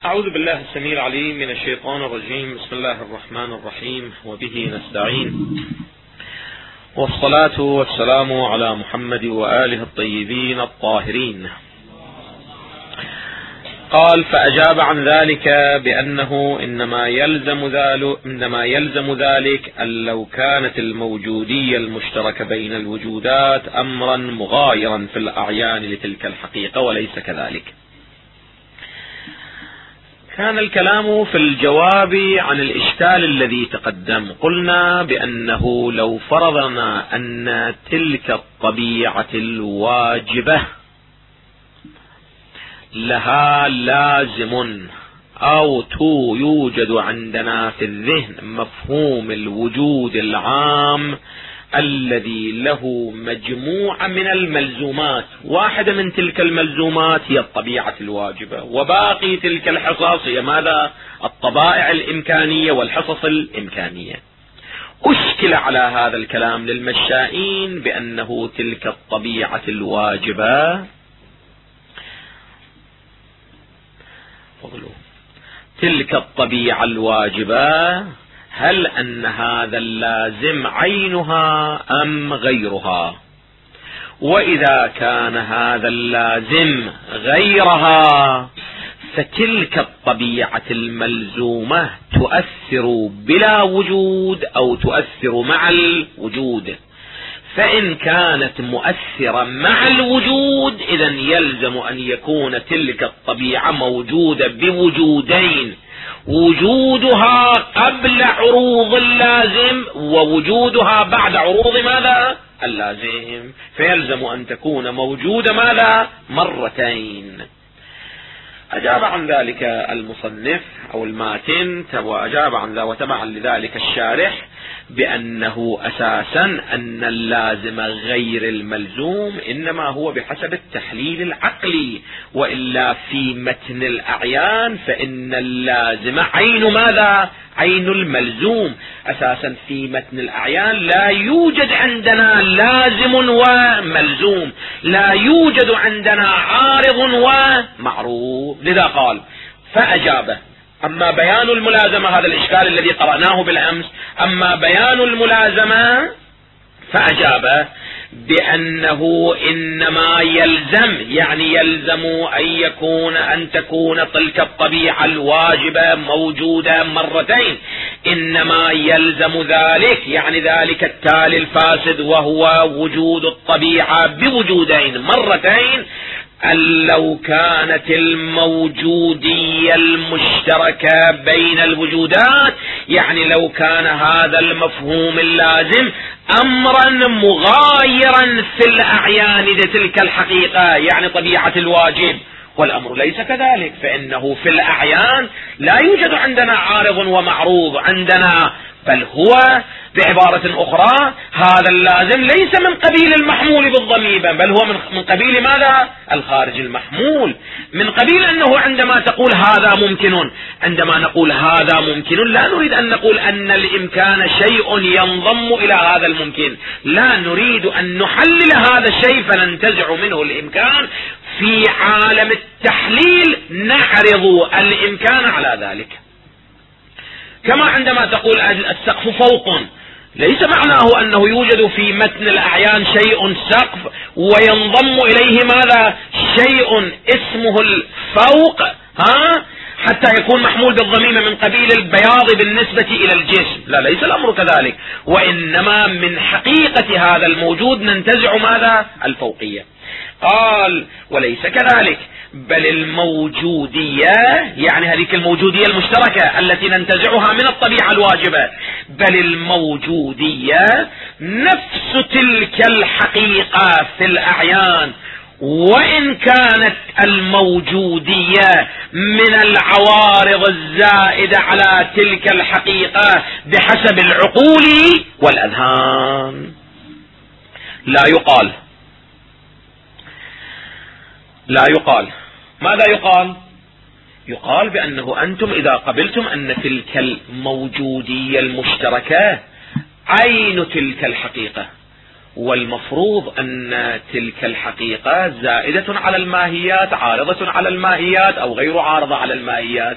أعوذ بالله السميع العليم من الشيطان الرجيم. بسم الله الرحمن الرحيم، وبه نستعين، والصلاة والسلام على محمد وآله الطيبين الطاهرين. قال: فأجاب عن ذلك بأنه إنما يلزم ذلك أن لو كانت الموجودية المشتركة بين الوجودات أمرا مغايرا في الأعيان لتلك الحقيقة، وليس كذلك. كان الكلام في الجواب عن الإشكال الذي تقدم. قلنا بأنه لو فرضنا أن تلك الطبيعة الواجبة لها لازم أو يوجد عندنا في الذهن مفهوم الوجود العام الذي له مجموعة من الملزومات، واحدة من تلك الملزومات هي الطبيعة الواجبة، وباقي تلك الحصص هي ماذا؟ الطبائع الإمكانية والحصص الإمكانية. أشكل على هذا الكلام للمشائين بأنه تلك الطبيعة الواجبة تلك الطبيعة الواجبة هل أن هذا اللازم عينها أم غيرها؟ وإذا كان هذا اللازم غيرها فتلك الطبيعة الملزومة تؤثر بلا وجود أو تؤثر مع الوجود. فإن كانت مؤثرة مع الوجود إذن يلزم أن يكون تلك الطبيعة موجودة بوجودين: وجودها قبل عروض اللازم ووجودها بعد عروض ماذا؟ اللازم. فيلزم أن تكون موجودة ماذا؟ مرتين. أجاب عن ذلك المصنف أو الماتن، وأجاب عن ذلك وتبعا لذلك الشارح بأنه أساسا أن اللازم غير الملزوم إنما هو بحسب التحليل العقلي، وإلا في متن الأعيان فإن اللازم عين ماذا؟ عين الملزوم. أساسا في متن الأعيان لا يوجد عندنا لازم وملزوم، لا يوجد عندنا عارض ومعروض. لذا قال: فأجابه. أما بيان الملازمة، هذا الإشكال الذي قرأناه بالأمس، أما بيان الملازمة فأجابه بأنه إنما يلزم أن تكون تلك الطبيعة الواجبة موجودة مرتين. إنما يلزم ذلك ذلك التالي الفاسد، وهو وجود الطبيعة بوجودين مرتين، أن لو كانت الموجودية المشتركة بين الوجودات، لو كان هذا المفهوم اللازم أمرا مغايرا في الأعيان لتلك الحقيقة، طبيعة الواجب، والأمر ليس كذلك. فإنه في الأعيان لا يوجد عندنا عارض ومعروض عندنا، بل هو بعبارة أخرى هذا اللازم ليس من قبيل المحمول بالضميمة، بل هو من قبيل ماذا؟ الخارج المحمول. من قبيل أنه عندما تقول هذا ممكن، عندما نقول هذا ممكن لا نريد أن نقول أن الإمكان شيء ينضم إلى هذا الممكن، لا نريد أن نحلل هذا الشيء فننتزع منه الإمكان. في عالم التحليل نعرض الإمكان على ذلك. كما عندما تقول السقف فوق، ليس معناه أنه يوجد في متن الأعيان شيء سقف وينضم إليه ماذا؟ شيء اسمه الفوق حتى يكون محمول بالضميمة من قبيل البياض بالنسبة إلى الجسم. لا، ليس الأمر كذلك، وإنما من حقيقة هذا الموجود ننتزع ماذا؟ الفوقية. قال: وليس كذلك، بل الموجودية هذه الموجودية المشتركة التي ننتزعها من الطبيعة الواجبة، بل الموجودية نفس تلك الحقيقة في الأعيان، وإن كانت الموجودية من العوارض الزائدة على تلك الحقيقة بحسب العقول والأذهان. لا يقال. ماذا يقال؟ يقال بأنه أنتم إذا قبلتم أن تلك الموجودية المشتركة عين تلك الحقيقة، والمفروض أن تلك الحقيقة زائدة على الماهيات، عارضة على الماهيات، أو غير عارضة على الماهيات.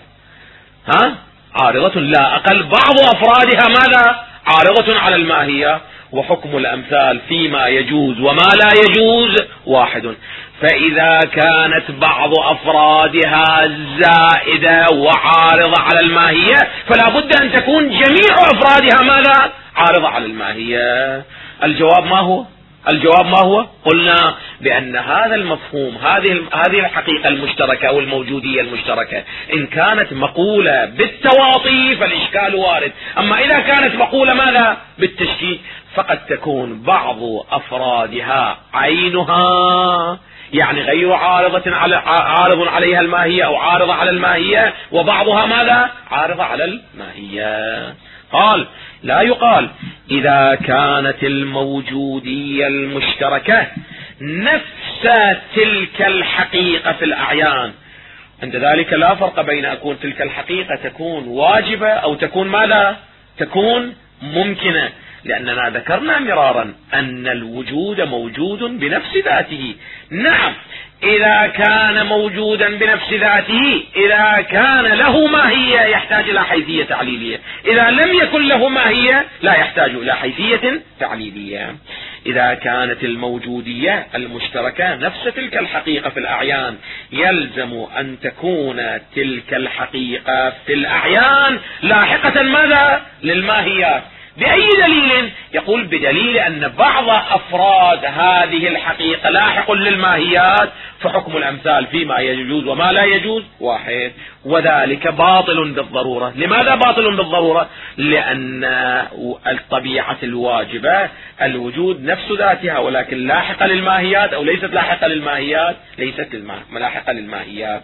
عارضة لا أقل، بعض أفرادها ماذا؟ عارضة على الماهية. وحكم الأمثال فيما يجوز وما لا يجوز واحد. فإذا كانت بعض أفرادها زائدة وعارضة على الماهية فلا بد أن تكون جميع أفرادها ماذا؟ عارضة على الماهية. الجواب ما هو؟ الجواب ما هو؟ قلنا بأن هذا المفهوم، هذه الحقيقة المشتركة أو الموجودية المشتركة، إن كانت مقولة بالتواطي فالإشكال وارد، أما إذا كانت مقولة ماذا؟ بالتشكيك، فقد تكون بعض أفرادها عينها، يعني غير عارض عليها الماهية أو عارضة على الماهية، وبعضها ماذا؟ عارضة على الماهية. قال لا يقال إذا كانت الموجودية المشتركة نفس تلك الحقيقة في الأعيان، عند ذلك لا فرق بين أكون تلك الحقيقة تكون واجبة أو تكون ماذا؟ تكون ممكنة، لأننا ذكرنا مرارا أن الوجود موجود بنفس ذاته. نعم، إذا كان موجودا بنفس ذاته، إذا كان له ماهية يحتاج إلى حيثية تعليلية، إذا لم يكن له ماهية لا يحتاج إلى حيثية تعليلية. إذا كانت الموجودية المشتركة نفس تلك الحقيقة في الأعيان يلزم أن تكون تلك الحقيقة في الأعيان لاحقة ماذا؟ للماهيات. بأي دليل؟ يقول بدليل أن بعض أفراد هذه الحقيقة لاحق للماهيات، فحكم الأمثال فيما يجوز وما لا يجوز واحد، وذلك باطل بالضرورة. لماذا باطل بالضرورة؟ لأن الطبيعة الواجبة الوجود نفس ذاتها، ولكن لاحقة للماهيات أو ليست لاحقة للماهيات، ليست لاحقة للماهيات،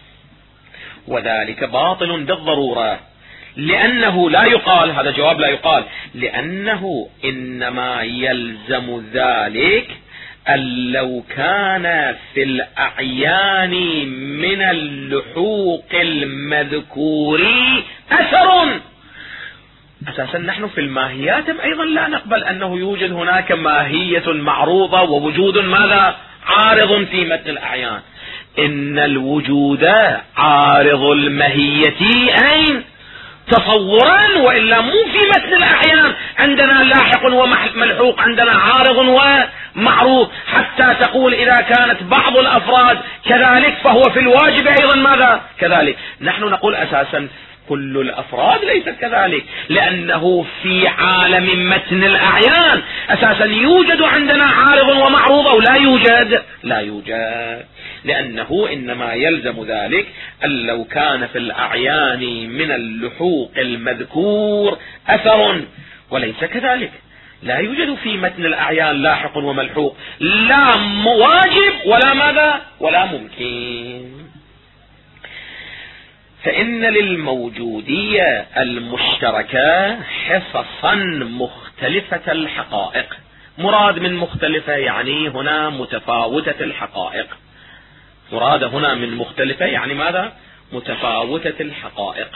وذلك باطل بالضرورة. لأنه لا يقال، هذا جواب لا يقال، لأنه إنما يلزم ذلك أن لو كان في الأعيان من اللحوق المذكور أثر. أساسا نحن في الماهيات أيضا لا نقبل أنه يوجد هناك ماهية معروضة ووجود ماذا؟ عارض في متن الأعيان. إن الوجود عارض الماهية أين؟ تصورا، وإلا مو في متن الأحيان عندنا لاحق وملحوق، عندنا عارض ومعروض، حتى تقول إذا كانت بعض الأفراد كذلك فهو في الواجب أيضا ماذا؟ كذلك. نحن نقول أساسا كل الأفراد ليست كذلك، لأنه في عالم متن الأعيان أساسا يوجد عندنا عارض ومعروض أو لا يوجد؟ لا يوجد، لأنه إنما يلزم ذلك أن لو كان في الأعيان من اللحوق المذكور أثر، وليس كذلك. لا يوجد في متن الأعيان لاحق وملحوق، لا واجب ولا ماذا؟ ولا ممكن. فإن للموجودية المشتركة حصصا مختلفة الحقائق. مراد من مختلفة يعني هنا متفاوتة الحقائق، مراد هنا من مختلفة يعني ماذا؟ متفاوتة الحقائق.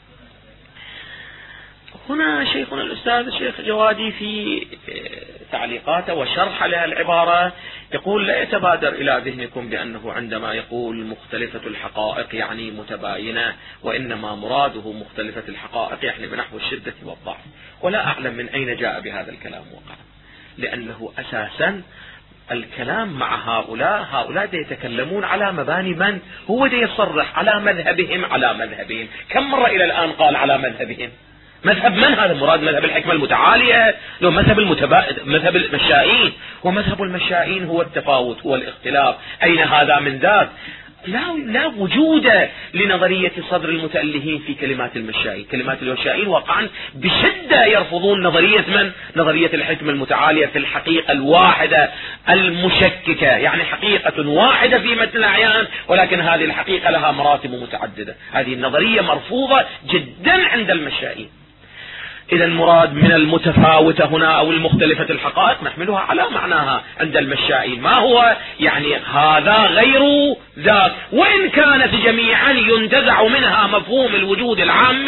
هنا شيخنا الأستاذ الشيخ جوادي في تعليقاته وشرح لها العبارة يقول لا يتبادر إلى ذهنكم بأنه عندما يقول مختلفة الحقائق يعني متباينة، وإنما مراده مختلفة الحقائق يعني بنحو الشدة والضعف. ولا أعلم من أين جاء بهذا الكلام وقع، لأنه أساسا الكلام مع هؤلاء يتكلمون على مباني من هو يصرح على مذهبهم. كم مرة إلى الآن قال على مذهبهم؟ مذهب من هذا؟ مراد مذهب الحكمة المتعالية؟ لو مذهب المشائين، ومذهب المشائين هو التفاوت، هو الاختلاف. أين هذا من ذاك؟ لا وجود لنظرية صدر المتألهين في كلمات المشائين. كلمات المشائين واقعا بشدة يرفضون نظرية الحكمة المتعالية في الحقيقة الواحدة المشككة، يعني حقيقة واحدة في متن الأعيان، ولكن هذه الحقيقة لها مراتب متعددة. هذه النظرية مرفوضة جدا عند المشائين. إذا المراد من المتفاوتة هنا أو المختلفة الحقائق نحملها على معناها عند المشائين. ما هو؟ يعني هذا غير ذاك، وإن كانت جميعا ينتزع منها مفهوم الوجود العام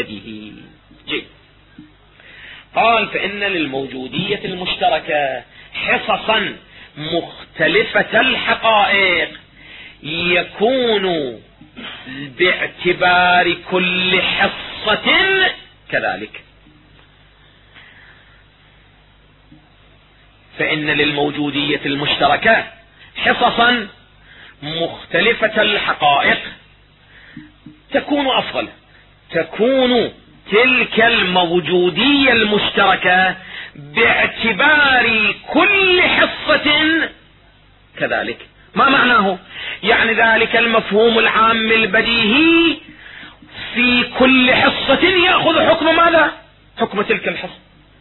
البديهي. قال فإن للموجودية المشتركة حصصا مختلفة الحقائق يكون باعتبار كل حصة كذلك. فإن للموجودية المشتركة حصصا مختلفة الحقائق تكون أفضل، تكون تلك الموجودية المشتركة باعتبار كل حصة كذلك. ما معناه؟ يعني ذلك المفهوم العام البديهي في كل حصة يأخذ حكم ماذا؟ حكم تلك الحصة،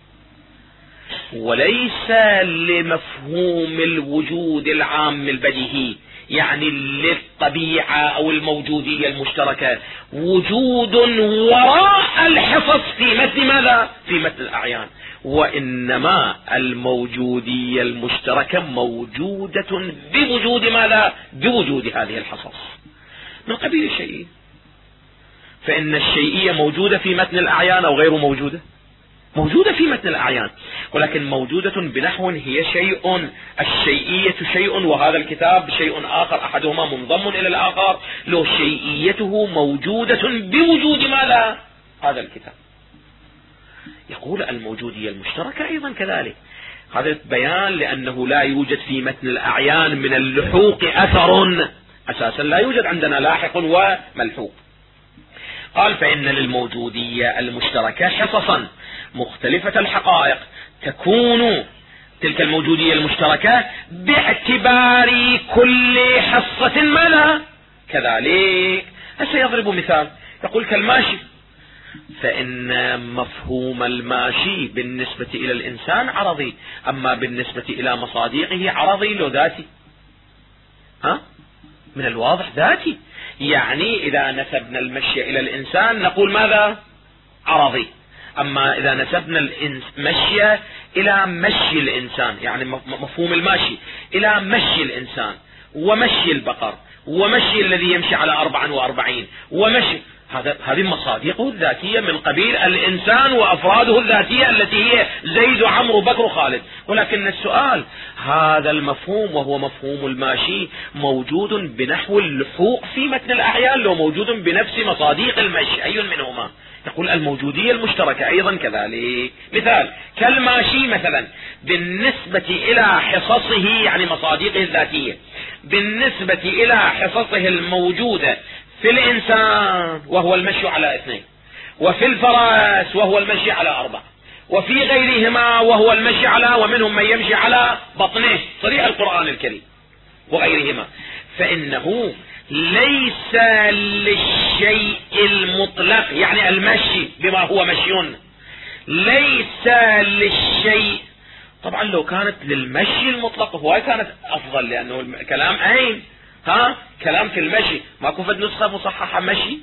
وليس لمفهوم الوجود العام البديهي، يعني للطبيعة أو الموجودية المشتركة وجود وراء الحصص في متن ماذا؟ في متن الأعيان. وإنما الموجودية المشتركة موجودة بوجود ماذا؟ بوجود هذه الحصص من قبيل الشيئية. فإن الشيئية موجودة في متن الأعيان أو غير موجودة؟ موجودة في متن الأعيان، ولكن موجودة بنحو هي شيء، الشيئية شيء وهذا الكتاب شيء آخر، أحدهما منضم إلى الآخر، لو شيئيته موجودة بوجود ماذا؟ هذا الكتاب. يقول الموجودية المشتركة أيضا كذلك. هذا بيان لأنه لا يوجد في متن الأعيان من اللحوق أثر، أساسا لا يوجد عندنا لاحق وملحوق. قال فإن للموجودية المشتركة حصصا مختلفة الحقائق تكون تلك الموجودية المشتركة باعتبار كل حصة ماذا؟ كذلك. هسه يضرب مثال، يقول كالماشي، فإن مفهوم الماشي بالنسبة إلى الإنسان عرضي، أما بالنسبة إلى مصادقه عرضي لو ذاتي. من الواضح ذاتي، يعني إذا نسبنا المشي إلى الإنسان نقول ماذا؟ عرضي. أما إذا نسبنا المشي إلى مشي الإنسان، يعني مفهوم الماشي إلى مشي الإنسان ومشي البقر ومشي الذي يمشي على 44 ومشي هذه مصادقه الذاتية من قبيل الإنسان وأفراده الذاتية التي هي زيد وعمرو وبكر وخالد. ولكن السؤال، هذا المفهوم وهو مفهوم الماشي موجود بنحو اللحوق في متن الأعيان لو موجود بنفس مصادق المشي، أي منهما؟ يقول الموجودية المشتركة أيضا كذلك. مثال كالماشي مثلا بالنسبة إلى حصصه، يعني مصادقه الذاتية، بالنسبة إلى حصصه الموجودة في الإنسان وهو المشي على 2، وفي الفرس وهو المشي على 4، وفي غيرهما وهو المشي على، ومنهم من يمشي على بطنه، صريح القرآن الكريم وغيرهما، فإنه ليس للشيء المطلق، يعني المشي بما هو مشي، ليس للشيء. طبعا لو كانت للمشي المطلق هو كانت أفضل، لأنه الكلام عين، كلام في المشي، ماكو فد نسخة مصححة مشي،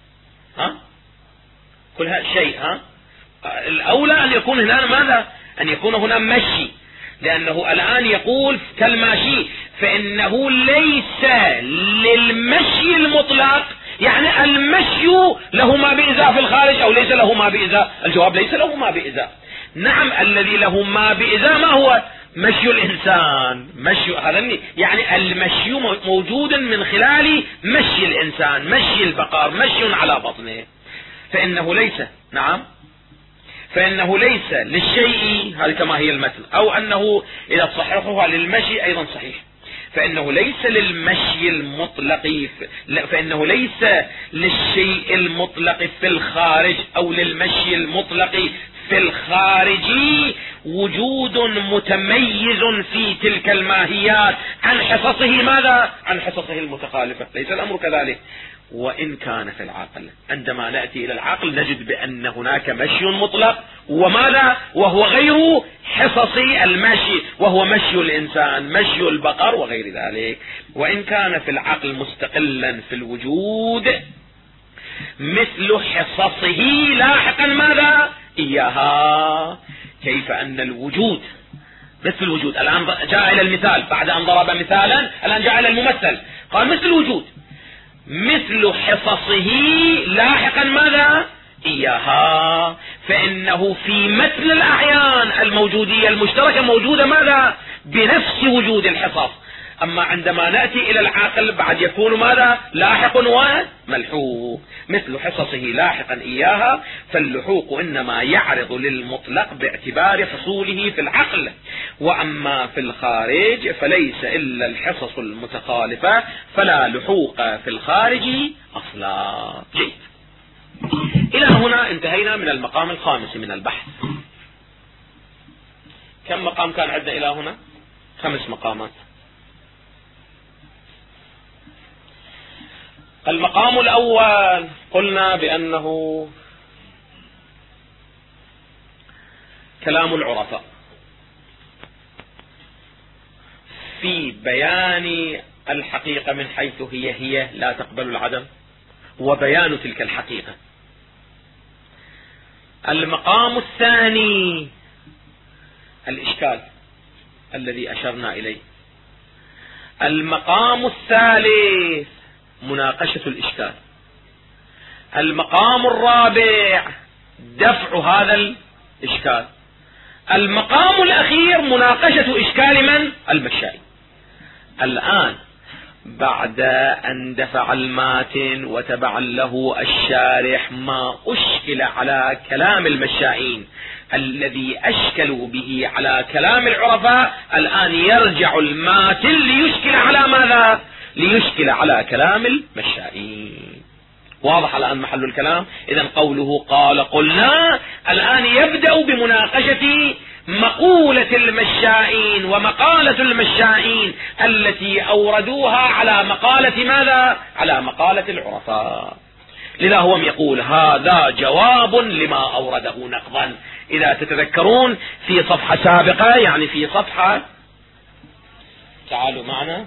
كلها شيء، الأولى أن يكون هنا ماذا؟ أن يكون هنا مشي، لأنه الآن يقول كالماشي، فإنه ليس للمشي المطلق، يعني المشي له ما بإذا في الخارج أو ليس له ما بإذا؟ الجواب ليس له ما بإذا. نعم، الذي له ما بإذا ما هو؟ مشي الإنسان، مشي هذا، يعني المشي موجود من خلال مشي الإنسان، مشي البقر، مشي على بطنه، فإنه ليس، نعم، فإنه ليس للشيء، هذه كما هي المثل، أو أنه إذا تصححها للمشي أيضا صحيح، فإنه ليس للمشي المطلق، فإنه ليس للشيء المطلق في الخارج أو للمشي المطلق في الخارج وجود متميز في تلك الماهيات عن حصصه ماذا؟ عن حصصه المتخالفة، ليس الأمر كذلك. وإن كان في العقل، عندما نأتي إلى العقل نجد بأن هناك مشي مطلق وماذا؟ وهو غير حصص المشي، وهو مشي الإنسان، مشي البقر وغير ذلك. وإن كان في العقل مستقلا في الوجود مثل حصصه لاحقا ماذا؟ إياها. كيف أن الوجود مثل الوجود، الآن جاء إلى المثال بعد أن ضرب مثالا، الآن جاء إلى الممثل، قال مثل الوجود مثل حصصه لاحقا ماذا؟ إياها. فإنه في متن الأعيان الموجودية المشتركة موجودة ماذا؟ بنفس وجود الحصص. أما عندما نأتي إلى العاقل بعد يكون ماذا؟ لاحق وملحوق، مثل حصصه لاحقا إياها، فاللحوق إنما يعرض للمطلق باعتبار حصوله في العقل، وأما في الخارج فليس إلا الحصص المتخالفة، فلا لحوق في الخارج أصلا. جيد، إلى هنا انتهينا من المقام الخامس من البحث. كم مقام كان عندنا إلى هنا؟ 5 مقامات. المقام الأول قلنا بأنه كلام العرفاء في بيان الحقيقة من حيث هي لا تقبل العدم، وبيان تلك الحقيقة. المقام الثاني الإشكال الذي أشرنا إليه. المقام الثالث مناقشة الإشكال. المقام الرابع دفع هذا الإشكال. المقام الأخير مناقشة إشكال من؟ المشائي. الآن بعد أن دفع الماتن وتبع له الشارح ما أشكل على كلام المشائين الذي أشكلوا به على كلام العرفاء، الآن يرجع الماتن ليشكل على ماذا؟ ليشكل على كلام المشائين. واضح الآن محل الكلام؟ إذن قوله قال قلنا الآن يبدأ بمناقشة مقولة المشائين ومقالة المشائين التي أوردوها على مقالة ماذا؟ على مقالة العرفاء. لذا هو يقول هذا جواب لما أورده نقضا. إذا تتذكرون في صفحة سابقة، يعني في صفحة، تعالوا معنا،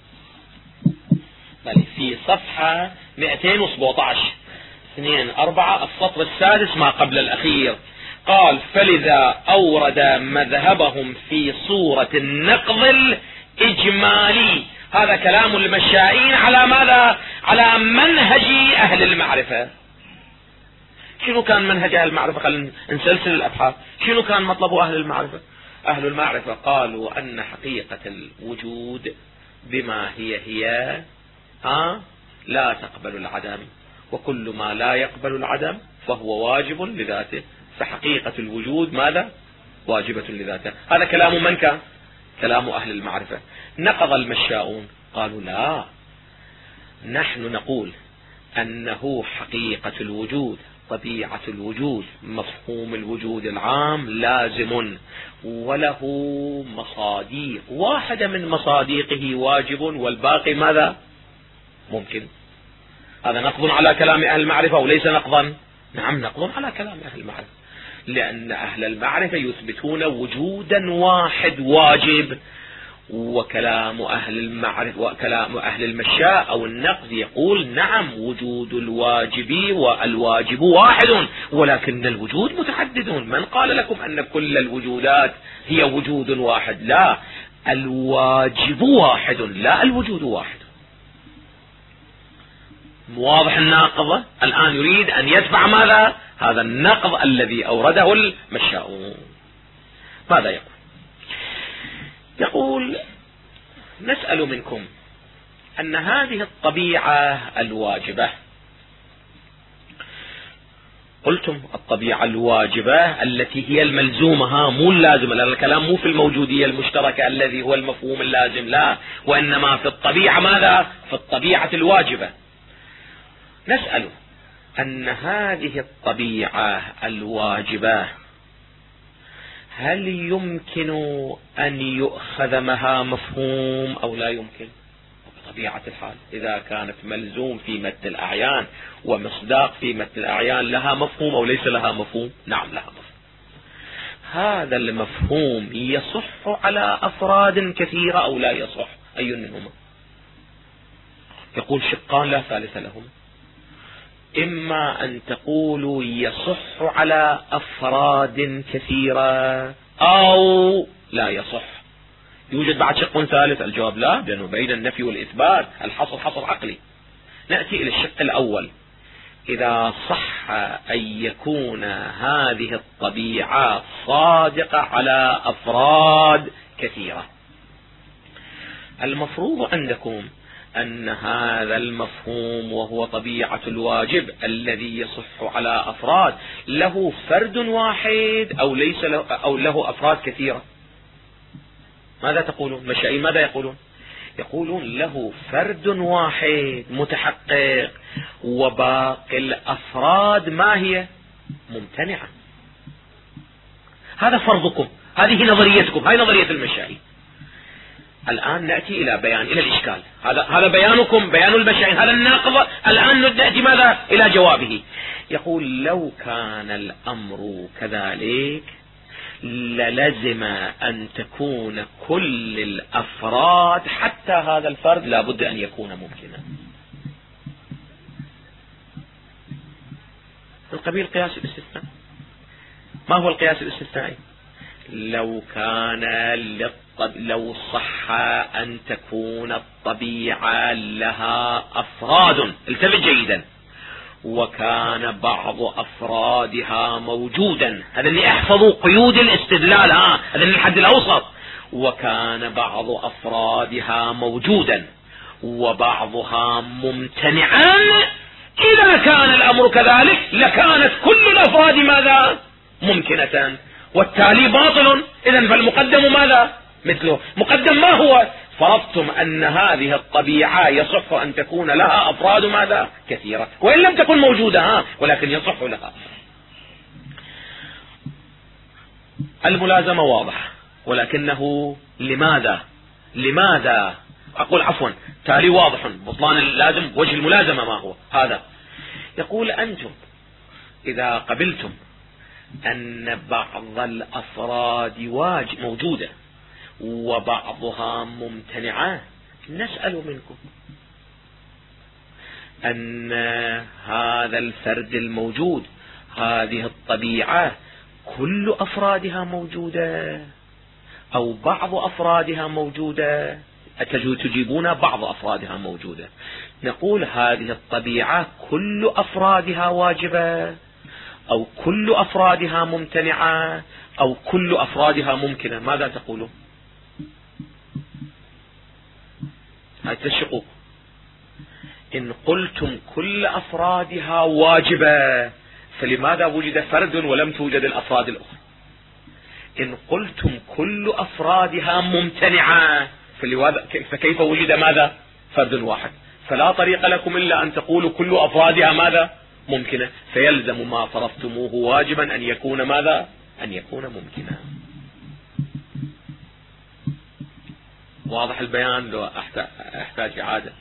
في صفحة 217 2-4 السطر السادس ما قبل الأخير، قال فلذا أورد مذهبهم في صورة النقض الإجمالي. هذا كلام المشائين على ماذا؟ على منهج أهل المعرفة. شنو كان منهج أهل المعرفة؟ خلينا نسلسل الأبحاث. شنو كان مطلب أهل المعرفة؟ أهل المعرفة قالوا أن حقيقة الوجود بما هي لا تقبل العدم، وكل ما لا يقبل العدم فهو واجب لذاته، فحقيقة الوجود ماذا؟ واجبة لذاته. هذا كلام من كان؟ كلام أهل المعرفة. نقض المشاؤون قالوا لا، نحن نقول أنه حقيقة الوجود، طبيعة الوجود، مفهوم الوجود العام لازم وله مصاديق، واحدة من مصاديقه واجب والباقي ماذا؟ ممكن. هذا نقض على كلام أهل المعرفة وليس نقضا؟ نعم، نقض على كلام أهل المعرفة، لأن أهل المعرفة يثبتون وجودا واحد واجب، وكلام أهل المعرفة وكلام أهل المشاء أو النقض يقول نعم وجود الواجب والواجب واحد ولكن الوجود متعدد. من قال لكم أن كل الوجودات هي وجود واحد؟ لا، الواجب واحد لا الوجود واحد. واضح الناقض؟ الآن يريد أن يدفع ماذا؟ هذا النقض الذي أورده المشاؤون. ماذا يقول؟ يقول نسأل منكم أن هذه الطبيعة الواجبة، قلتم الطبيعة الواجبة التي هي الملزومة، مو اللازمة، لأن الكلام مو في الموجودية المشتركة الذي هو المفهوم اللازم، لا، وإنما في الطبيعة ماذا؟ في الطبيعة الواجبة. نسأل أن هذه الطبيعة الواجبة هل يمكن أن يؤخذ معها مفهوم أو لا يمكن؟ بطبيعة الحال إذا كانت ملزوم في متن الأعيان ومصداق في متن الأعيان لها مفهوم أو ليس لها مفهوم؟ نعم لها مفهوم. هذا المفهوم يصح على أفراد كثيرة أو لا يصح؟ أي منهما؟ يقول شقان لا ثالث لهم. إما أن تقولوا يصح على أفراد كثيرة أو لا يصح. يوجد بعد شق ثالث؟ الجواب لا، لأنه بين النفي والإثبات الحصر حصر عقلي. نأتي إلى الشق الأول. إذا صح أن يكون هذه الطبيعة صادقة على أفراد كثيرة، المفروض عندكم أن هذا المفهوم وهو طبيعة الواجب الذي يصح على أفراد له فرد واحد أو ليس له أو له أفراد كثيرة. ماذا تقولون؟ المشائين ماذا يقولون؟ يقولون له فرد واحد متحقق وباقي الأفراد ما هي؟ ممتنعة. هذا فرضكم، هذه نظريتكم، هذه نظرية المشائين. الآن نأتي إلى بيان، إلى الإشكال. هذا بيانكم، بيان المشائين، هذا الناقض. الآن نأتي ماذا؟ إلى جوابه. يقول لو كان الأمر كذلك للزم أن تكون كل الأفراد حتى هذا الفرد لا بد أن يكون ممكنا. القبيل قياس الاستثناء. ما هو القياس الاستثنائي؟ لو صح أن تكون الطبيعة لها أفراد، التفت جيدا، وكان بعض أفرادها موجودا، هذا اللي احفظوا قيود الاستدلال، هذا اللي الحد الأوسط، وكان بعض أفرادها موجودا وبعضها ممتنعا، إذا كان الأمر كذلك لكانت كل الأفراد ماذا؟ ممكنة، والتالي باطل. إذن فالمقدم ماذا؟ مثله. مقدم ما هو؟ فرضتم أن هذه الطبيعة يصح أن تكون لها أفراد ماذا؟ كثيرة، وإن لم تكن موجودة ولكن يصح لها. الملازمة واضح، ولكنه لماذا أقول عفوا تالي واضح، بطلان اللازم وجه الملازمة ما هو؟ هذا يقول أنتم إذا قبلتم أن بعض الأفراد موجودة وبعضها ممتنعة، نسأل منكم أن هذا الفرد الموجود، هذه الطبيعة، كل أفرادها موجودة أو بعض أفرادها موجودة؟ تجيبون بعض أفرادها موجودة. نقول هذه الطبيعة كل أفرادها واجبة أو كل أفرادها ممتنعة أو كل أفرادها ممكنة؟ ماذا تقولون؟ هتشقوا. إن قلتم كل أفرادها واجبة فلماذا وجد فرد ولم توجد الأفراد الأخرى؟ إن قلتم كل أفرادها ممتنعة فكيف وجد ماذا؟ فرد واحد. فلا طريق لكم إلا أن تقولوا كل أفرادها ماذا؟ ممكنة، فيلزم ما فرضتموه واجبا أن يكون ماذا؟ أن يكون ممكنا. واضح البيان؟ لو أحتاج إعادة.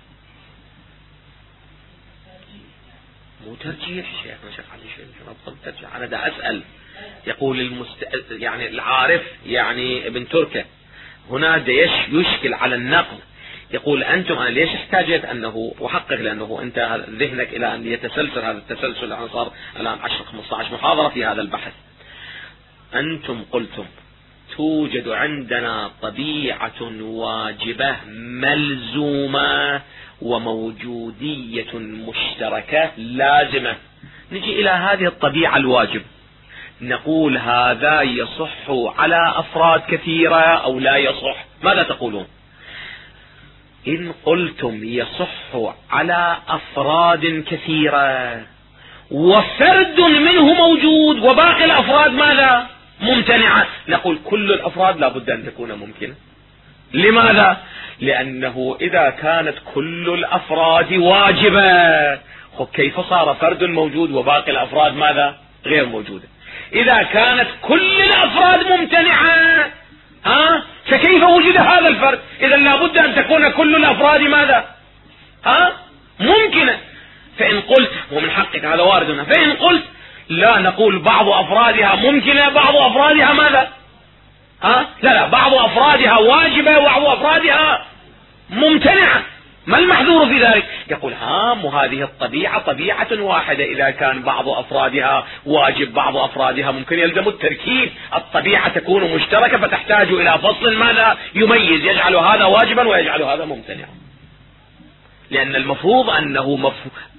مو ترجيح شيخ، شيخ علي شيخ ترجيح. أنا دا أسأل. يقول يعني العارف يعني ابن تركة هنا دا يشكل على النقل. يقول أنتم، أنا ليش احتاجت أنه وحقق، لأنه أنت ذهنك إلى أن يتسلسل هذا التسلسل، الآن صار الآن 10-15 محاضرة في هذا البحث. أنتم قلتم توجد عندنا طبيعة واجبة ملزومة وموجودية مشتركة لازمة. نجي إلى هذه الطبيعة الواجب، نقول هذا يصح على أفراد كثيرة أو لا يصح؟ ماذا تقولون؟ إن قلتم يصح على أفراد كثيرة وفرد منه موجود وباقي الأفراد ماذا؟ ممتنعة، نقول كل الأفراد لا بد أن تكون ممكنة. لماذا؟ لأنه إذا كانت كل الأفراد واجبة كيف صار فرد موجود وباقي الأفراد ماذا؟ غير موجودة. إذا كانت كل الأفراد ممتنعة فكيف وجد هذا الفرد؟ إذا لابد أن تكون كل الأفراد ماذا؟ ممكنة. فإن قلت، ومن حقك هذا وارد هنا، فإن قلت لا، نقول بعض أفرادها ممكنة بعض أفرادها ماذا؟ لا بعض أفرادها واجبة وبعض أفرادها ممتنعة. ما المحذور في ذلك؟ يقول وهذه الطبيعة طبيعة واحدة، إذا كان بعض أفرادها واجب بعض أفرادها ممكن، يلزم التركيب، الطبيعة تكون مشتركة فتحتاج إلى فصل ماذا؟ يميز، يجعل هذا واجبا ويجعل هذا ممتنعا. لأن المفروض أنه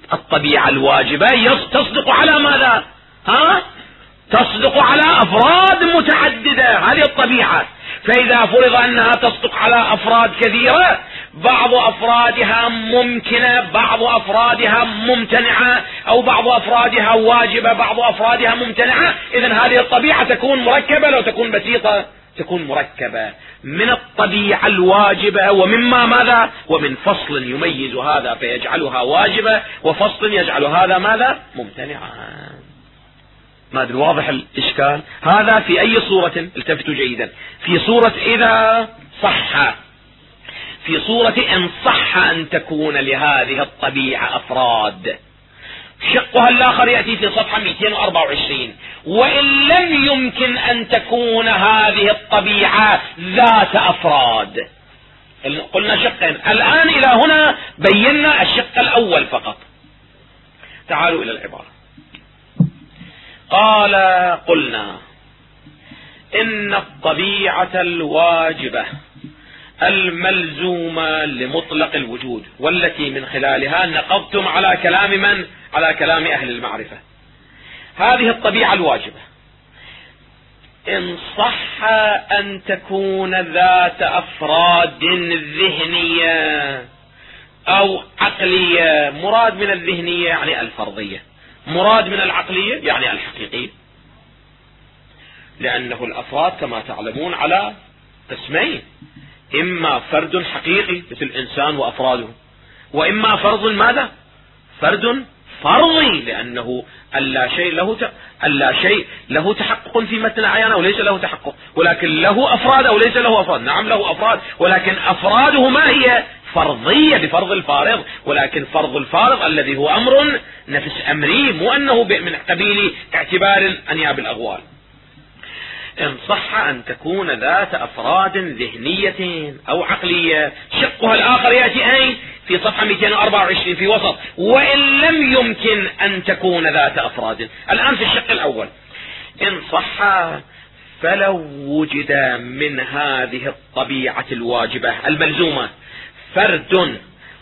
الطبيعة الواجبة تصدق على ماذا؟ تصدق على أفراد متعددة، هذه الطبيعة. فإذا فرض أنها تصدق على أفراد كثيرة، بعض أفرادها ممكنة، بعض أفرادها ممتنعة، أو بعض أفرادها واجبة، بعض أفرادها ممتنعة، إذن هذه الطبيعة تكون مركبة. لو تكون بسيطة تكون مركبة من الطبيعة الواجبة ومما ماذا؟ ومن فصل يميز هذا فيجعلها واجبة، وفصل يجعل هذا ماذا؟ ممتنعا. ما أدري واضح الإشكال؟ هذا في أي صورة؟ التفتوا جيدا. في صورة إذا صح، في صورة إن صح أن تكون لهذه الطبيعة أفراد. شقها الآخر يأتي في صفحة 224. وإن لم يمكن أن تكون هذه الطبيعة ذات أفراد. قلنا شقين، الآن إلى هنا بينا الشق الأول فقط. تعالوا إلى العبارة. قلنا إن الطبيعة الواجبة الملزومة لمطلق الوجود، والتي من خلالها نقضتم على كلام من؟ على كلام أهل المعرفة. هذه الطبيعة الواجبة إن صح أن تكون ذات أفراد ذهنية أو عقلية. مراد من الذهنية يعني الفرضية، مراد من العقلية يعني الحقيقية، لأنه الأفراد كما تعلمون على قسمين: إما فرد حقيقي مثل الإنسان وأفراده، وإما فرد ماذا؟ فرد فرضي، لأنه اللا شيء له تحقق في متن الأعيان أو ليس له تحقق، ولكن له أفراد أو ليس له أفراد. نعم له أفراد، ولكن أفراده ما هي؟ فرضية بفرض الفارض، ولكن فرض الفارض الذي هو أمر نفس أمري، مو أنه من قبيل اعتبار أنياب الأغوال. إن صح أن تكون ذات أفراد ذهنية أو عقلية. شقها الآخر يأتي أين؟ في صفحة 224 في وسط. وإن لم يمكن أن تكون ذات أفراد. الآن في الشق الأول: إن صح فلو وجد من هذه الطبيعة الواجبة الملزومة فرد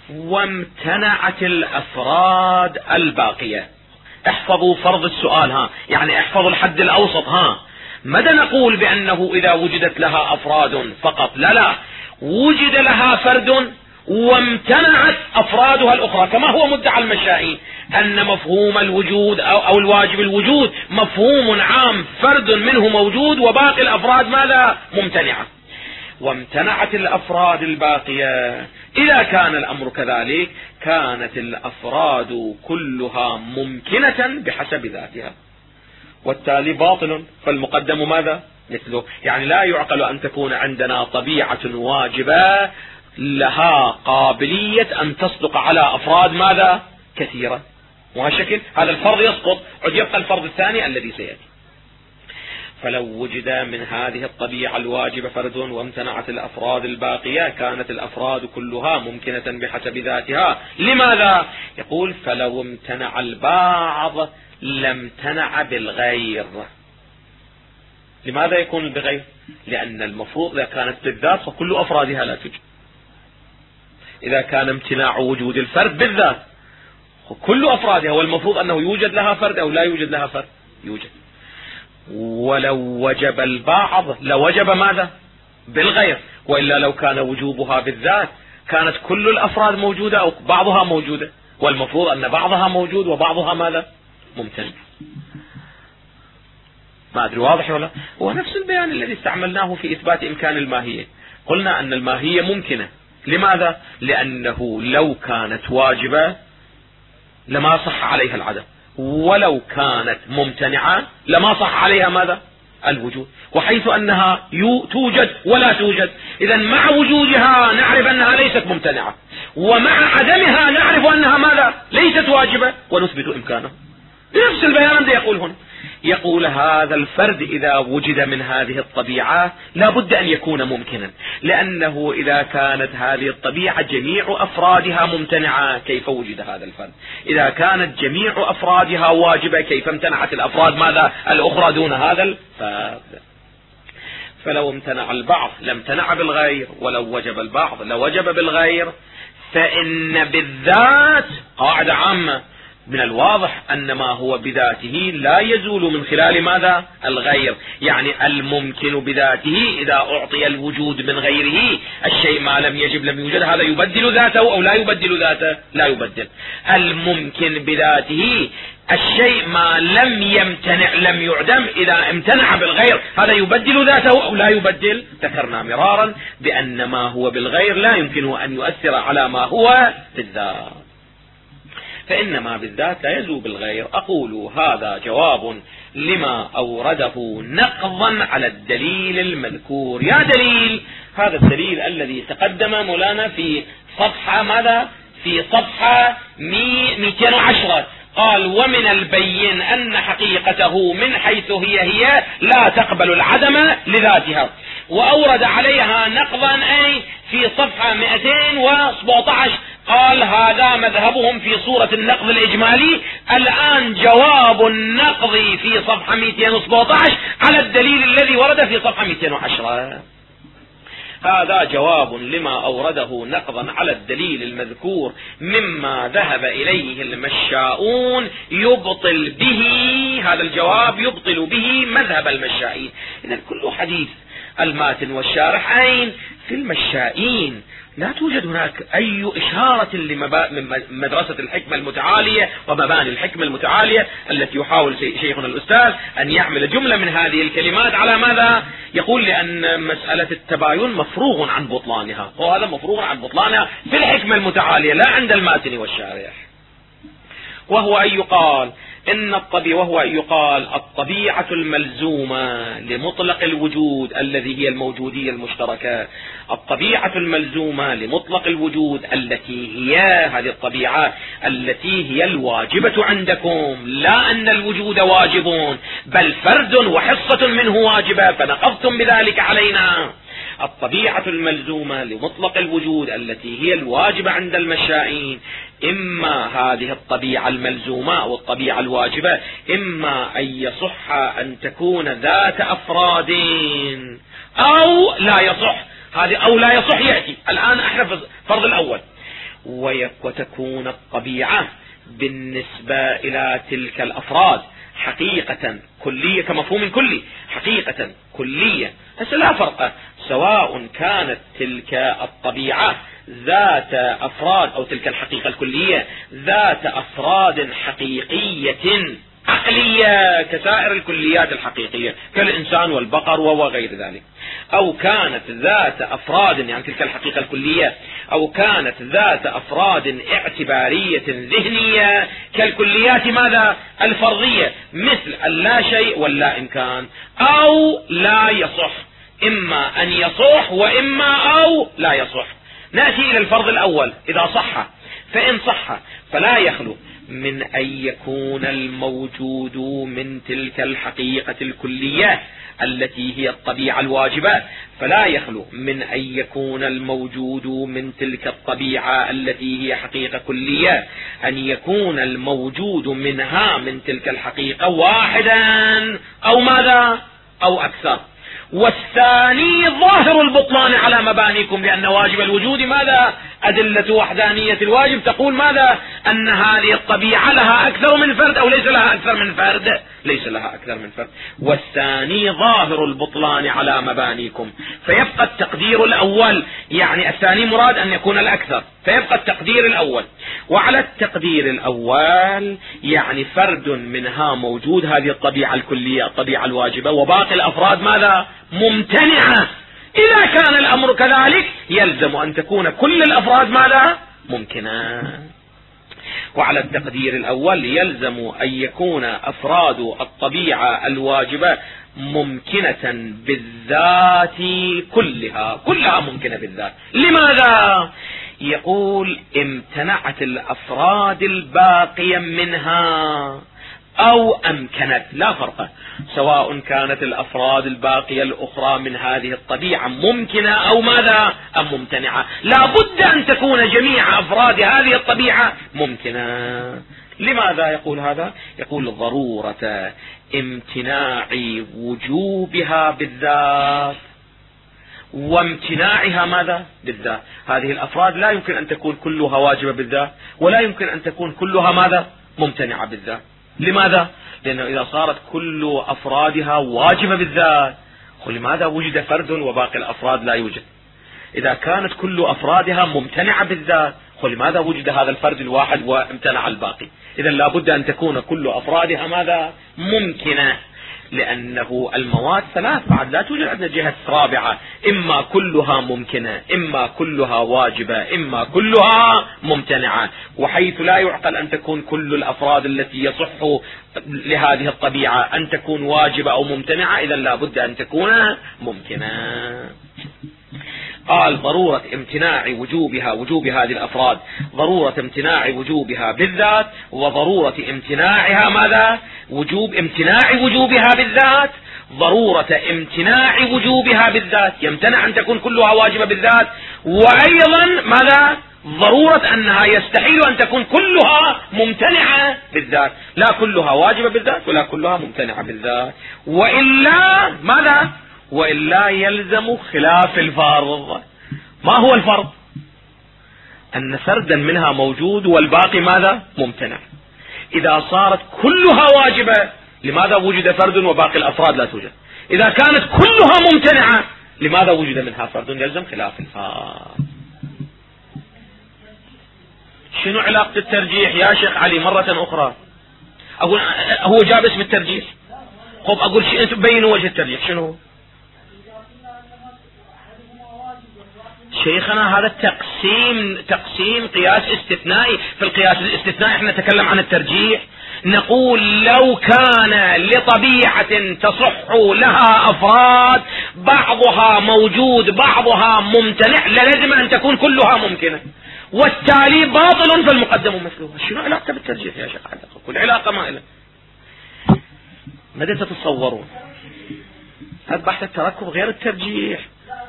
وامتنعت الأفراد الباقية. احفظوا فرض السؤال، يعني احفظوا الحد الأوسط. ماذا نقول بأنه إذا وجدت لها أفراد فقط؟ لا، وجد لها فرد وامتنعت أفرادها الأخرى، كما هو مدعى المشائين أن مفهوم الوجود أو الواجب الوجود مفهوم عام، فرد منه موجود وباقي الأفراد ماذا؟ ممتنعة. وامتنعت الأفراد الباقية. إذا كان الأمر كذلك كانت الأفراد كلها ممكنة بحسب ذاتها، والتالي باطل، فالمقدم ماذا؟ مثله. يعني لا يعقل أن تكون عندنا طبيعة واجبة لها قابلية أن تصدق على أفراد ماذا؟ كثيرة، وهالشكل هذا الفرض يسقط، عد يبقى الفرض الثاني الذي سيأتي. فلو وجد من هذه الطبيعة الواجبة فرد وامتنعت الأفراد الباقية كانت الأفراد كلها ممكنة بحسب ذاتها. لماذا؟ يقول فلو امتنع البعض لم تنع بالغير. لماذا يكون بغير؟ لأن المفروض إذا كانت بالذات فكل أفرادها لا توجد. إذا كان امتناع وجود الفرد بالذات كل أفرادها، والمفروض أنه يوجد لها فرد أو لا يوجد لها فرد؟ يوجد. ولو وجب البعض لوجب ماذا؟ بالغير. وإلا لو كان وجوبها بالذات كانت كل الأفراد موجودة أو بعضها موجودة، والمفروض أن بعضها موجود وبعضها ماذا؟ ممتنع. ما أدري واضح ولا؟ هو نفس البيان الذي استعملناه في إثبات إمكان الماهية. قلنا أن الماهية ممكنة. لماذا؟ لأنه لو كانت واجبة لما صح عليها العدم، ولو كانت ممتنعة لما صح عليها ماذا؟ الوجود. وحيث أنها توجد ولا توجد، إذا مع وجودها نعرف أنها ليست ممتنعة، ومع عدمها نعرف أنها ماذا؟ ليست واجبة، ونثبت إمكانه. نفس البيان الذي يقول هنا. يقول هذا الفرد إذا وجد من هذه الطبيعة لا بد أن يكون ممكنا، لأنه إذا كانت هذه الطبيعة جميع أفرادها ممتنعة كيف وجد هذا الفرد؟ إذا كانت جميع أفرادها واجبة كيف امتنعت الأفراد ماذا؟ الأخرى دون هذا الفرد؟ فلو امتنع البعض لامتنع بالغير، ولو وجب البعض لوجب بالغير. فإن بالذات قاعدة عامة من الواضح أن ما هو بذاته لا يزول من خلال ماذا؟ الغير. يعني الممكن بذاته إذا أعطي الوجود من غيره، الشيء ما لم يجب لم يوجد، هذا يبدل ذاته أو لا يبدل ذاته؟ لا يبدل. الممكن بذاته الشيء ما لم يمتنع لم يعدم، إذا امتنع بالغير هذا يبدل ذاته أو لا يبدل؟ ذكرنا مرارا بأن ما هو بالغير لا يمكنه أن يؤثر على ما هو بالذات، فإنما بالذات لا يزول بالغير. أقول هذا جواب لما أورده نقضا على الدليل المذكور. يا دليل، هذا الدليل الذي تقدم مولانا في صفحة ماذا؟ في صفحة 210. قال: ومن البين أن حقيقته من حيث هي لا تقبل العدم لذاتها. وأورد عليها نقضا أي في صفحة 217. قال: هذا مذهبهم في صورة النقض الإجمالي. الآن جواب النقض في صفحة 217 على الدليل الذي ورد في صفحة 210. هذا جواب لما أورده نقضا على الدليل المذكور مما ذهب إليه المشاؤون، يبطل به، هذا الجواب يبطل به مذهب المشائين. إذن كل حديث الماتن والشارحين في المشائين لا توجد هناك أي إشارة لمدرسة الحكمة المتعالية ومباني الحكمة المتعالية التي يحاول شيخنا الأستاذ أن يعمل جملة من هذه الكلمات على ماذا؟ يقول لأن مسألة التباين مفروغ عن بطلانها، وهذا مفروغ عن بطلانها في الحكمة المتعالية لا عند الماتن والشارح. وهو أن يقال الطبيعة الملزومة لمطلق الوجود الذي هي الموجودية المشتركة، الطبيعة الملزومة لمطلق الوجود التي هي هذه الطبيعة التي هي الواجبة عندكم، لا أن الوجود واجب بل فرد وحصة منه واجبة فنقضتم بذلك علينا. الطبيعة الملزومة لمطلق الوجود التي هي الواجبة عند المشائين، إما هذه الطبيعة الملزومة أو الطبيعة الواجبة إما أن يصح أن تكون ذات أفراد أو لا يصح. هذه أو لا يصح يأتي الآن احنا في الفرض الأول. وتكون الطبيعة بالنسبة إلى تلك الأفراد حقيقة كلية كمفهوم كلي، حقيقة كلية. هسه لا فرق سواء كانت تلك الطبيعة ذات أفراد أو تلك الحقيقة الكلية ذات أفراد حقيقية عقلية كسائر الكليات الحقيقية كالإنسان والبقر وغير ذلك، أو كانت ذات أفراد يعني تلك الحقيقة الكلية، أو كانت ذات أفراد اعتبارية ذهنية كالكليات ماذا؟ الفرضية، مثل اللا شيء واللا إمكان، أو لا يصح، إما أن يصح وإما أو لا يصح. نأتي إلى الفرض الأول. إذا صح، فإن صح فلا يخلو من أن يكون الموجود من تلك الحقيقة الكلية التي هي الطبيعة الواجبة، فلا يخلو من أن يكون الموجود من تلك الطبيعة التي هي حقيقة كلية أن يكون الموجود منها من تلك الحقيقة واحدا أو ماذا؟ أو أكثر. والثاني ظاهر البطلان على مبانيكم، لأن واجب الوجود ماذا؟ أدلة وحدانية الواجب تقول ماذا؟ أن هذه الطبيعة لها أكثر من فرد أو ليس لها أكثر من فرد؟ ليس لها أكثر من فرد. والثاني ظاهر البطلان على مبانيكم، فيبقى التقدير الأول، يعني الثاني مراد أن يكون الأكثر، فيبقى التقدير الأول. وعلى التقدير الأول يعني فرد منها موجود، هذه الطبيعة الكلية الطبيعة الواجبة، وباقي الأفراد ماذا؟ ممتنعة. إذا كان الأمر كذلك يلزم أن تكون كل الأفراد ماذا؟ ممكنة. وعلى التقدير الأول يلزم أن يكون أفراد الطبيعة الواجبة ممكنة بالذات كلها ممكنة بالذات. لماذا؟ يقول امتنعت الأفراد الباقية منها أو أمكنت، لا فرق، سواء كانت الأفراد الباقية الأخرى من هذه الطبيعة ممكنة أو ماذا؟ أم ممتنعة. لا بد أن تكون جميع أفراد هذه الطبيعة ممكنة. لماذا يقول هذا؟ يقول ضرورة امتناع وجوبها بالذات وامتناعها ماذا؟ بالذات. هذه الأفراد لا يمكن أن تكون كلها واجبة بالذات، ولا يمكن أن تكون كلها ماذا؟ ممتنعة بالذات. لماذا؟ لأنه إذا صارت كل أفرادها واجبة بالذات، ولماذا وجد فرد وباقي الأفراد لا يوجد؟ إذا كانت كل أفرادها ممتنعة بالذات، ولماذا وجد هذا الفرد الواحد وامتنع الباقي؟ إذا لابد أن تكون كل أفرادها ماذا؟ ممكنة، لأنه المواد ثلاث بعد، لا توجد عندنا جهة رابعة، إما كلها ممكنة، إما كلها واجبة، إما كلها ممتنعة. وحيث لا يعقل أن تكون كل الأفراد التي يصح لهذه الطبيعة أن تكون واجبة أو ممتنعة، إذا لابد أن تكون ممكنة. قال ضرورة امتناع وجوبها، وجوب هذه الأفراد، ضرورة امتناع وجوبها بالذات، وضرورة امتناعها ماذا؟ وجوب امتناع وجوبها بالذات، ضرورة امتناع وجوبها بالذات، يمتنع أن تكون كلها واجبة بالذات، وأيضا ماذا؟ ضرورة أنها يستحيل أن تكون كلها ممتنعة بالذات، لا كلها واجبة بالذات ولا كلها ممتنعة بالذات، وإلا ماذا؟ وإلا يلزم خلاف الفرض. ما هو الفرض؟ أن فردا منها موجود والباقي ماذا؟ ممتنع. إذا صارت كلها واجبة، لماذا وجد فرد وباقي الأفراد لا توجد؟ إذا كانت كلها ممتنعة، لماذا وجد منها فرد؟ يلزم خلاف الفرض. شنو علاقة الترجيح يا شيخ علي مرة أخرى؟ أقول هو جاب اسم الترجيح، خب أقول أنتم بينوا وجه الترجيح شنو؟ شيخنا هذا تقسيم قياس استثنائي. في القياس الاستثنائي احنا نتكلم عن الترجيح، نقول لو كان لطبيعة تصح لها أفراد بعضها موجود بعضها ممتنع، للزم أن تكون كلها ممكنة، والتالي باطل فالمقدم مثله. شنو علاقة بالترجيح يا شيخ؟ كل علاقة ما إله. ماذا تتصورون؟ هذا بحث التركب غير الترجيح.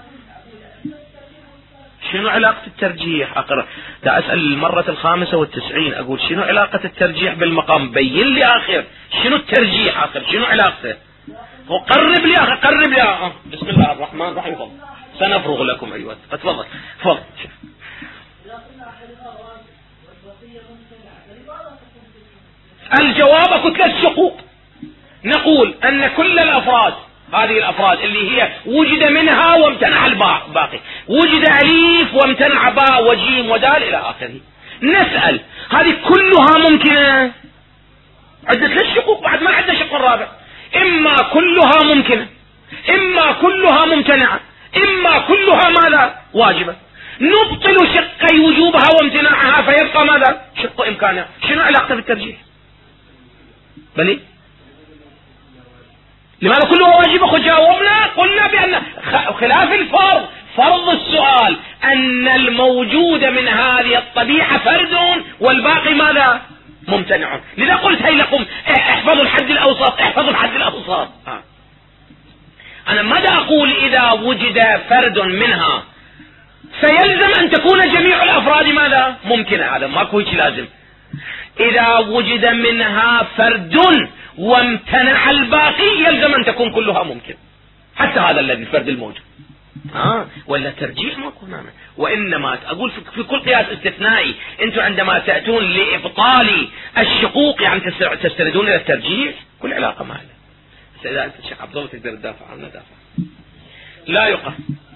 شنو علاقة الترجيح؟ دا أسأل المرة 95 أقول شنو علاقة الترجيح بالمقام؟ بين لي آخر شنو الترجيح آخر، شنو علاقته؟ وقرب لي آخر، قرب لي. بسم الله الرحمن الرحيم. تفضل سنفرغ لكم أيها. تفضل تفضل. الجواب كتلة الشقوق. نقول أن كل الأفراد، هذه الأفراد اللي هي وجد منها وامتنع الباقي، وجد أليف وامتنع باء وجيم ودال إلى آخره، نسأل هذه كلها ممكنة؟ عدة للشقوق بعد ما عندنا شق رابع، إما كلها ممكنة، إما كلها ممتنعة، إما كلها ماذا؟ واجبة. نبطل شقي وجوبها وامتناعها فيبقى ماذا؟ شق إمكانها. شنو علاقته بالترجيح؟ بلي لماذا كلها واجبة؟ جاوبنا قلنا بأن خلاف الفرض، فرض السؤال أن الموجود من هذه الطبيعة فرد والباقي ماذا؟ ممتنع. لذا قلت هي لكم احفظوا الحد الأوسط، احفظوا الحد الأوسط. أنا ماذا أقول؟ إذا وجد فرد منها فيلزم أن تكون جميع الأفراد ماذا؟ ممكنة. هذا ماكو هيك لازم. إذا وجد منها فرد وامتنع الباقي يلزم أن تكون كلها ممكن، حتى هذا الذي الفرد الموجود. ولا ترجيح ما كنا. وإنما أقول في كل قياس استثنائي أنتم عندما تأتون لإبطال الشقوق يعني تستندون إلى الترجيح. كل علاقة ما لها. إذا أنت الشيخ عبد الله تقدر تدافع عنه دافع. لا يقال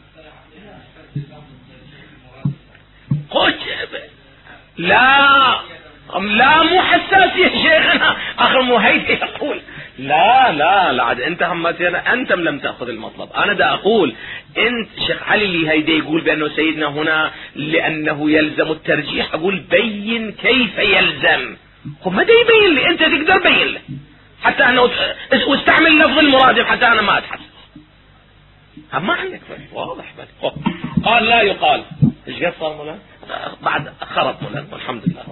لا مو حساسية شيخنا. آخر مو هيدي يقول لا عاد أنت همتنا، أنت لم تأخذ المطلب. أنا دا أقول أنت شيخ علي اللي هيدي يقول بأنه سيدنا هنا لأنه يلزم الترجيح، أقول بين كيف يلزم. ما دا يبين لي، أنت تقدر بين لي حتى أنه واستعمل لفظ المرادف حتى أنا ما أتحسس. ما عندك واضح. قال لا يقال. إيش قال صار مولانا؟ بعد خرب مولانا والحمد لله.